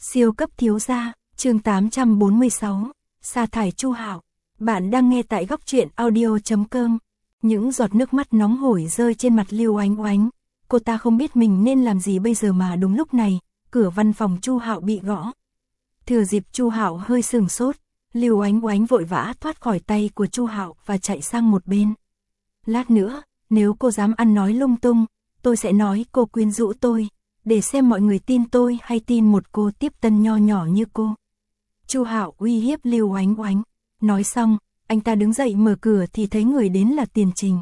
Siêu cấp thiếu gia, chương 846, sa thải Chu Hạo. Bạn đang nghe tại góc truyện audio.com. Những giọt nước mắt nóng hổi rơi trên mặt Lưu Oánh Oánh. Cô ta không biết mình nên làm gì bây giờ mà đúng lúc này, cửa văn phòng Chu Hạo bị gõ. Thừa dịp Chu Hạo hơi sừng sốt, Lưu Oánh Oánh vội vã thoát khỏi tay của Chu Hạo và chạy sang một bên. Lát nữa, nếu cô dám ăn nói lung tung, tôi sẽ nói cô quyến rũ tôi, để xem mọi người tin tôi hay tin một cô tiếp tân nho nhỏ như cô. Chu Hạo uy hiếp Lưu Oánh Oánh. Nói xong, anh ta đứng dậy mở cửa thì thấy người đến là Tiền Trình.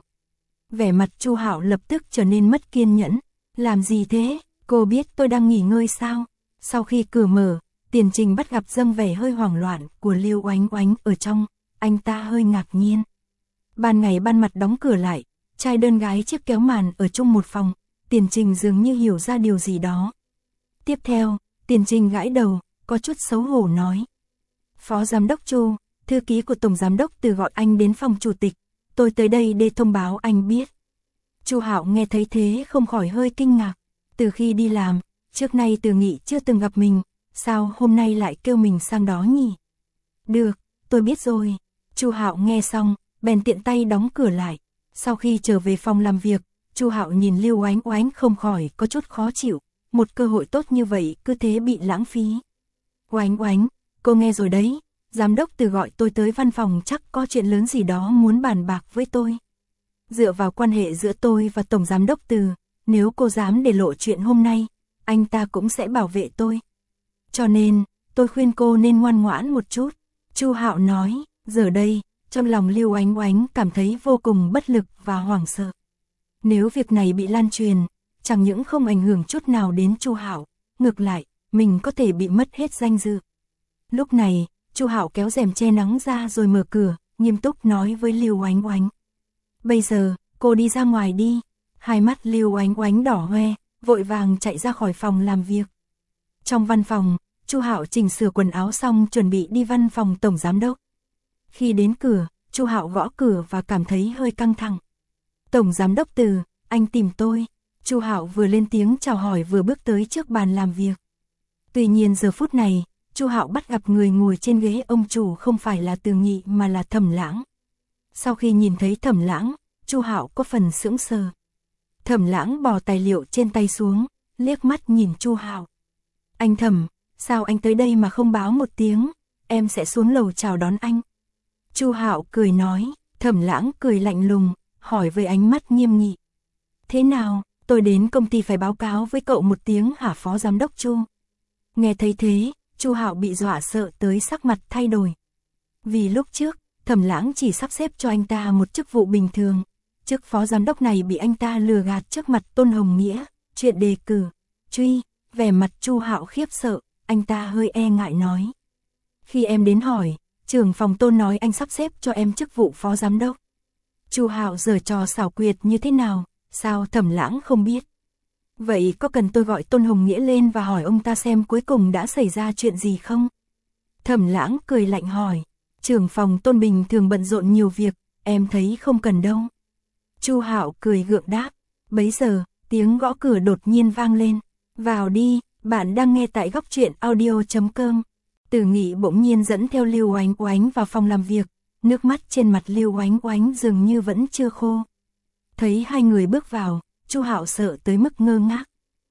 Vẻ mặt Chu Hạo lập tức trở nên mất kiên nhẫn. Làm gì thế? Cô biết tôi đang nghỉ ngơi sao? Sau khi cửa mở, Tiền Trình bắt gặp dâng vẻ hơi hoảng loạn của Lưu Oánh Oánh ở trong. Anh ta hơi ngạc nhiên. Ban ngày ban mặt đóng cửa lại, trai đơn gái chiếc kéo màn ở chung một phòng. Tiền Trình dường như hiểu ra điều gì đó. Tiếp theo, Tiền Trình gãi đầu, có chút xấu hổ nói. Phó Giám đốc Chu, thư ký của Tổng Giám đốc Từ gọi anh đến phòng chủ tịch. Tôi tới đây để thông báo anh biết. Chu Hạo nghe thấy thế không khỏi hơi kinh ngạc. Từ khi đi làm, trước nay Từ Nghị chưa từng gặp mình, sao hôm nay lại kêu mình sang đó nhỉ? Được, tôi biết rồi. Chu Hạo nghe xong, bèn tiện tay đóng cửa lại. Sau khi trở về phòng làm việc, Chu Hạo nhìn Lưu Oánh Oánh không khỏi có chút khó chịu, một cơ hội tốt như vậy cứ thế bị lãng phí. Oánh Oánh, cô nghe rồi đấy, giám đốc Từ gọi tôi tới văn phòng chắc có chuyện lớn gì đó muốn bàn bạc với tôi. Dựa vào quan hệ giữa tôi và Tổng Giám đốc Từ, nếu cô dám để lộ chuyện hôm nay, anh ta cũng sẽ bảo vệ tôi. Cho nên, tôi khuyên cô nên ngoan ngoãn một chút. Chu Hạo nói, giờ đây, trong lòng Lưu Oánh Oánh cảm thấy vô cùng bất lực và hoảng sợ. Nếu việc này bị lan truyền, chẳng những không ảnh hưởng chút nào đến Chu Hạo, ngược lại, mình có thể bị mất hết danh dự. Lúc này, Chu Hạo kéo rèm che nắng ra rồi mở cửa, nghiêm túc nói với Lưu Oánh Oánh. Bây giờ, cô đi ra ngoài đi. Hai mắt Lưu Oánh Oánh đỏ hoe, vội vàng chạy ra khỏi phòng làm việc. Trong văn phòng, Chu Hạo chỉnh sửa quần áo xong chuẩn bị đi văn phòng Tổng Giám đốc. Khi đến cửa, Chu Hạo gõ cửa và cảm thấy hơi căng thẳng. Tổng Giám đốc Từ, anh tìm tôi. Chu Hạo vừa lên tiếng chào hỏi vừa bước tới trước bàn làm việc. Tuy nhiên giờ phút này, Chu Hạo bắt gặp người ngồi trên ghế ông chủ không phải là Từ Nghị mà là Thẩm Lãng. Sau khi nhìn thấy Thẩm Lãng, Chu Hạo có phần sững sờ. Thẩm Lãng bỏ tài liệu trên tay xuống, liếc mắt nhìn Chu Hạo. Anh Thẩm, sao anh tới đây mà không báo một tiếng, em sẽ xuống lầu chào đón anh. Chu Hạo cười nói. Thẩm Lãng cười lạnh lùng, hỏi với ánh mắt nghiêm nghị. Thế nào, tôi đến công ty phải báo cáo với cậu một tiếng hả Phó Giám đốc Chu? Nghe thấy thế, Chu Hạo bị dọa sợ tới sắc mặt thay đổi. Vì lúc trước, Thẩm Lãng chỉ sắp xếp cho anh ta một chức vụ bình thường. Chức Phó Giám đốc này bị anh ta lừa gạt trước mặt Tôn Hồng Nghĩa, chuyện đề cử, truy, vẻ mặt Chu Hạo khiếp sợ, anh ta hơi e ngại nói. Khi em đến hỏi, trưởng phòng Tôn nói anh sắp xếp cho em chức vụ Phó Giám đốc. Chu Hạo giở trò xảo quyệt như thế nào, sao Thẩm Lãng không biết? Vậy có cần tôi gọi Tôn Hồng Nghĩa lên và hỏi ông ta xem cuối cùng đã xảy ra chuyện gì không? Thẩm Lãng cười lạnh hỏi, trưởng phòng Tôn bình thường bận rộn nhiều việc, em thấy không cần đâu. Chu Hạo cười gượng đáp. Bấy giờ, tiếng gõ cửa đột nhiên vang lên. Vào đi, bạn đang nghe tại góc truyện audio.com. Từ Nghị bỗng nhiên dẫn theo Lưu Oánh Oánh vào phòng làm việc, nước mắt trên mặt Lưu Oánh Oánh dường như vẫn chưa khô. Thấy hai người bước vào, Chu Hạo sợ tới mức ngơ ngác.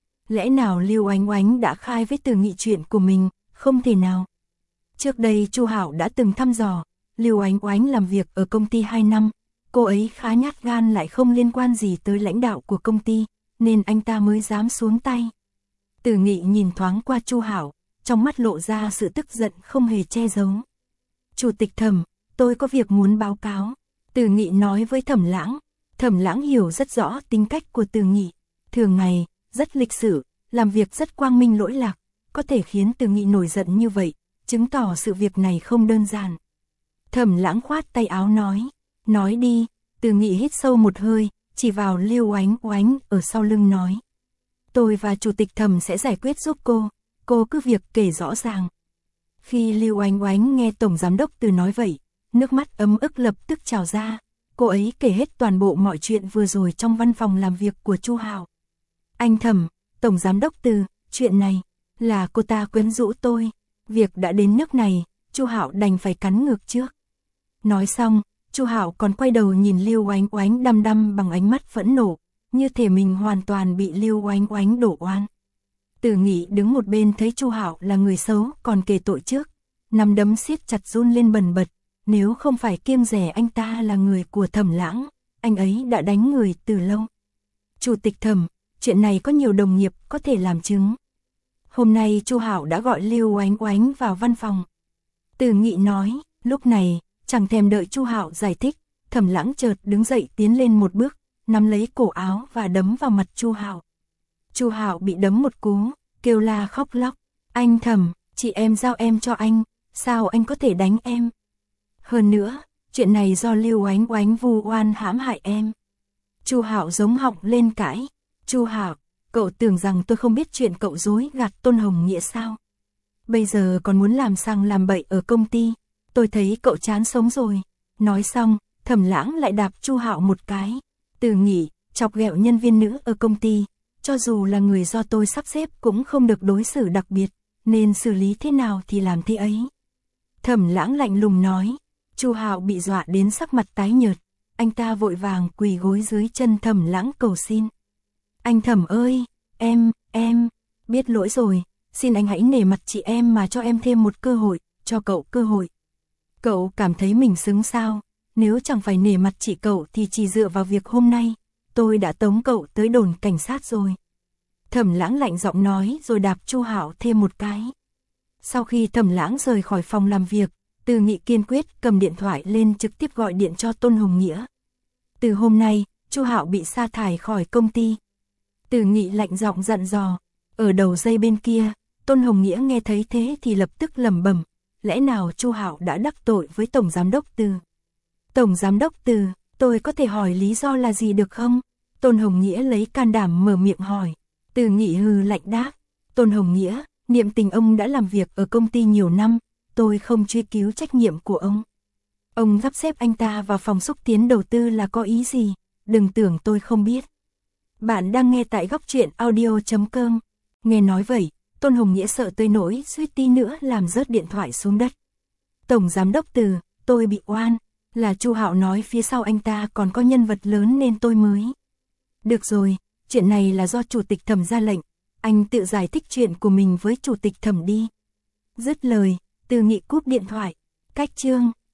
Lẽ nào Lưu Oánh Oánh đã khai với Từ Nghị chuyện của mình? Không thể nào. Trước đây Chu Hạo đã từng thăm dò, Lưu Oánh Oánh làm việc ở công ty 2 năm, cô ấy khá nhát gan lại không liên quan gì tới lãnh đạo của công ty, nên anh ta mới dám xuống tay. Từ Nghị nhìn thoáng qua Chu Hạo, trong mắt lộ ra sự tức giận không hề che giấu. Chủ tịch Thẩm, tôi có việc muốn báo cáo. Từ Nghị nói với Thẩm Lãng. Thẩm Lãng hiểu rất rõ tính cách của Từ Nghị. Thường ngày, rất lịch sự, làm việc rất quang minh lỗi lạc, có thể khiến Từ Nghị nổi giận như vậy, chứng tỏ sự việc này không đơn giản. Thẩm Lãng khoát tay áo nói. Nói đi. Từ Nghị hít sâu một hơi, chỉ vào Lưu Oánh Oánh ở sau lưng nói. Tôi và Chủ tịch Thẩm sẽ giải quyết giúp cô cứ việc kể rõ ràng. Khi Lưu Oánh Oánh nghe Tổng Giám đốc Từ nói vậy, nước mắt ấm ức lập tức trào ra. Cô ấy kể hết toàn bộ mọi chuyện vừa rồi trong văn phòng làm việc của Chu Hạo. Anh Thẩm, Tổng Giám đốc Từ, chuyện này, là cô ta quyến rũ tôi. Việc đã đến nước này, Chu Hạo đành phải cắn ngược trước. Nói xong, Chu Hạo còn quay đầu nhìn Lưu Oánh Oánh đăm đăm bằng ánh mắt phẫn nộ, như thể mình hoàn toàn bị Lưu Oánh Oánh đổ oan. Từ Nghị đứng một bên thấy Chu Hạo là người xấu còn kể tội trước, nắm đấm siết chặt run lên bần bật, nếu không phải kiêng dè anh ta là người của Thẩm Lãng, anh ấy đã đánh người từ lâu. Chủ tịch Thẩm, chuyện này có nhiều đồng nghiệp có thể làm chứng. Hôm nay Chu Hạo đã gọi Lưu Oánh Oánh vào văn phòng. Từ Nghị nói, lúc này, chẳng thèm đợi Chu Hạo giải thích, Thẩm Lãng chợt đứng dậy tiến lên một bước, nắm lấy cổ áo và đấm vào mặt Chu Hạo. Chu Hạo bị đấm một cú, kêu la khóc lóc, anh Thẩm, chị em giao em cho anh, sao anh có thể đánh em? Hơn nữa, chuyện này do Lưu Oánh Oánh vu oan hãm hại em. Chu Hạo giống họng lên cãi, Chu Hạo, cậu tưởng rằng tôi không biết chuyện cậu dối gạt Tôn Hồng Nghĩa sao? Bây giờ còn muốn làm sang làm bậy ở công ty, tôi thấy cậu chán sống rồi. Nói xong, Thẩm Lãng lại đạp Chu Hạo một cái. Từ Nghị, chọc ghẹo nhân viên nữ ở công ty, cho dù là người do tôi sắp xếp cũng không được đối xử đặc biệt, nên xử lý thế nào thì làm thế ấy. Thẩm Lãng lạnh lùng nói. Chu Hạo bị dọa đến sắc mặt tái nhợt, anh ta vội vàng quỳ gối dưới chân Thẩm Lãng cầu xin. Anh Thẩm ơi, em, biết lỗi rồi, xin anh hãy nể mặt chị em mà cho em thêm một cơ hội, cho cậu cơ hội. Cậu cảm thấy mình xứng sao, nếu chẳng phải nể mặt chị cậu thì chỉ dựa vào việc hôm nay, tôi đã tống cậu tới đồn cảnh sát rồi. Thẩm Lãng lạnh giọng nói rồi đạp Chu Hạo thêm một cái. Sau khi Thẩm Lãng rời khỏi phòng làm việc, Từ Nghị kiên quyết cầm điện thoại lên trực tiếp gọi điện cho Tôn Hồng Nghĩa. Từ hôm nay, Chu Hạo bị sa thải khỏi công ty. Từ Nghị lạnh giọng dặn dò. Ở đầu dây bên kia, Tôn Hồng Nghĩa nghe thấy thế thì lập tức lẩm bẩm, lẽ nào Chu Hạo đã đắc tội với Tổng Giám đốc Từ? Tổng Giám đốc Từ, tôi có thể hỏi lý do là gì được không? Tôn Hồng Nghĩa lấy can đảm mở miệng hỏi. Từ Nghị hừ lạnh đáp. Tôn Hồng Nghĩa, niệm tình ông đã làm việc ở công ty nhiều năm, tôi không truy cứu trách nhiệm của ông. Ông sắp xếp anh ta vào phòng xúc tiến đầu tư là có ý gì? Đừng tưởng tôi không biết. Bạn đang nghe tại góc truyện audio.com. Nghe nói vậy, Tôn Hồng Nghĩa sợ tới nỗi suýt tí nữa làm rớt điện thoại xuống đất. Tổng Giám đốc Từ, tôi bị oan, là Chu Hạo nói phía sau anh ta còn có nhân vật lớn nên tôi mới. Được rồi, chuyện này là do Chủ tịch Thẩm ra lệnh, anh tự giải thích chuyện của mình với Chủ tịch Thẩm đi. Dứt lời, Từ Nghị cúp điện thoại. Cách chương